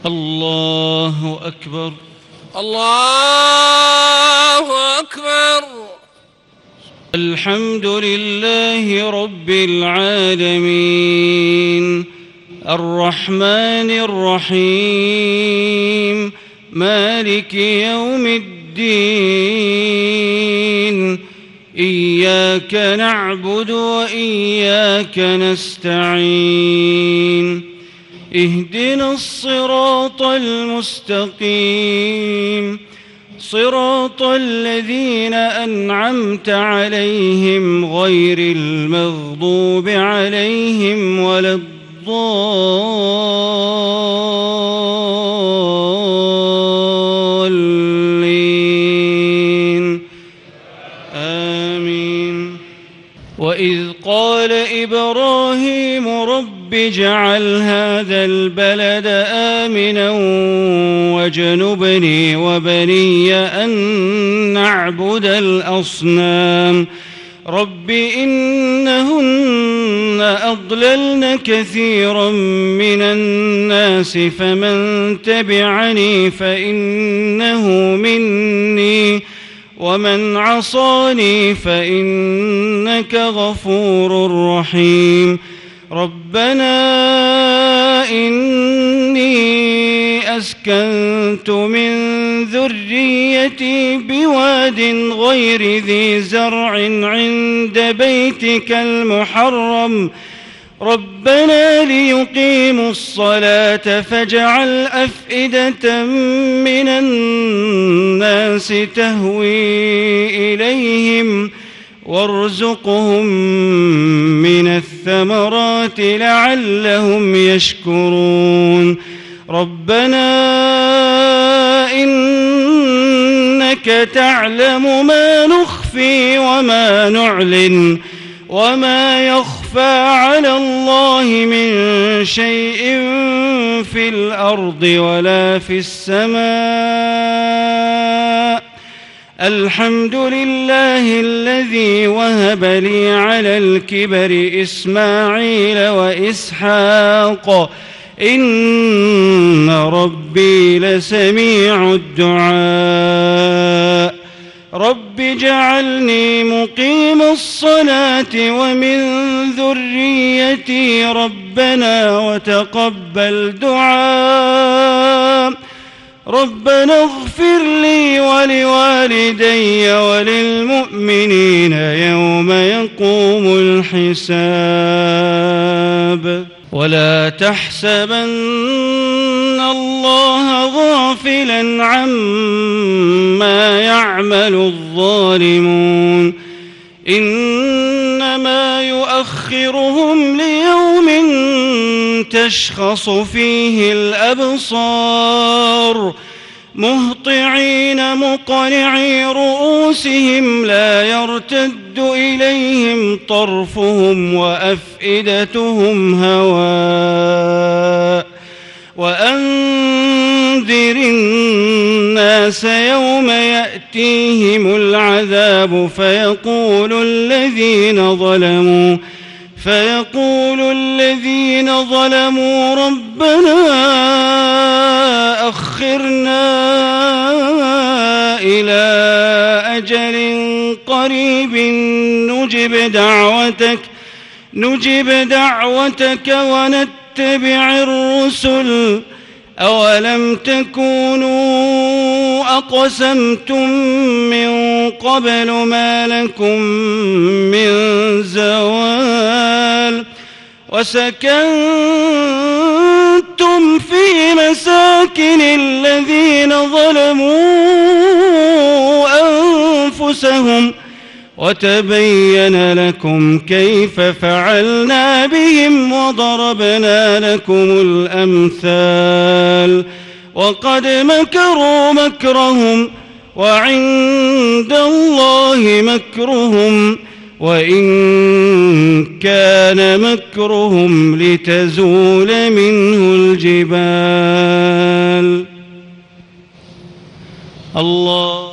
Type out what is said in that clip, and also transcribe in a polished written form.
الله أكبر. الله أكبر. الحمد لله رب العالمين الرحمن الرحيم مالك يوم الدين إياك نعبد وإياك نستعين اهدنا الصراط المستقيم صراط الذين أنعمت عليهم غير المغضوب عليهم ولا الضالين آمين. وإذ قال إبراهيم رب اجعل هذا البلد آمنا واجنبني وبني أن نعبد الأصنام رب إنهن أضللن كثيرا من الناس فمن تبعني فإنه مني ومن عصاني فإنك غفور رحيم. ربنا إني أسكنت من ذريتي بواد غير ذي زرع عند بيتك المحرم ربنا ليقيموا الصلاة فاجعل أفئدة من الناس تهوي إليهم وارزقهم من الثمرات لعلهم يشكرون. ربنا إنك تعلم ما نخفي وما نعلن وما يخفى على الله من شيء في الأرض ولا في السماء الحمد لله الذي وهب لي على الكبر إسماعيل وإسحاق إن ربي لسميع الدعاء. رب اجعلني مقيم الصلاة ومن ذريتي ربنا وتقبل دعاء. ربنا اغفر لي ولوالدي وللمؤمنين يوم يقوم الحساب. ولا تحسبن الله غافلا عما يعمل الظالمون إنما يؤخرهم ليوم تشخص فيه الأبصار مهطعين مقنعي رؤوسهم لا يرتد إليهم طرفهم وأفئدتهم هواء. وأنذر الناس يوم يأتيهم العذاب فيقول الذين ظلموا ربنا أخرنا إلى أجل قريب نجب دعوتك ونتبع الرسل أولم تكونوا أقسمتم من قبل ما لكم من زوال وسكنتم في مساكن الذين ظلموا أنفسهم وتبين لكم كيف فعلنا بهم وضربنا لكم الأمثال وقد مكروا مكرهم وعند الله مكرهم وإن كان مكرهم لتزول منه الجبال. الله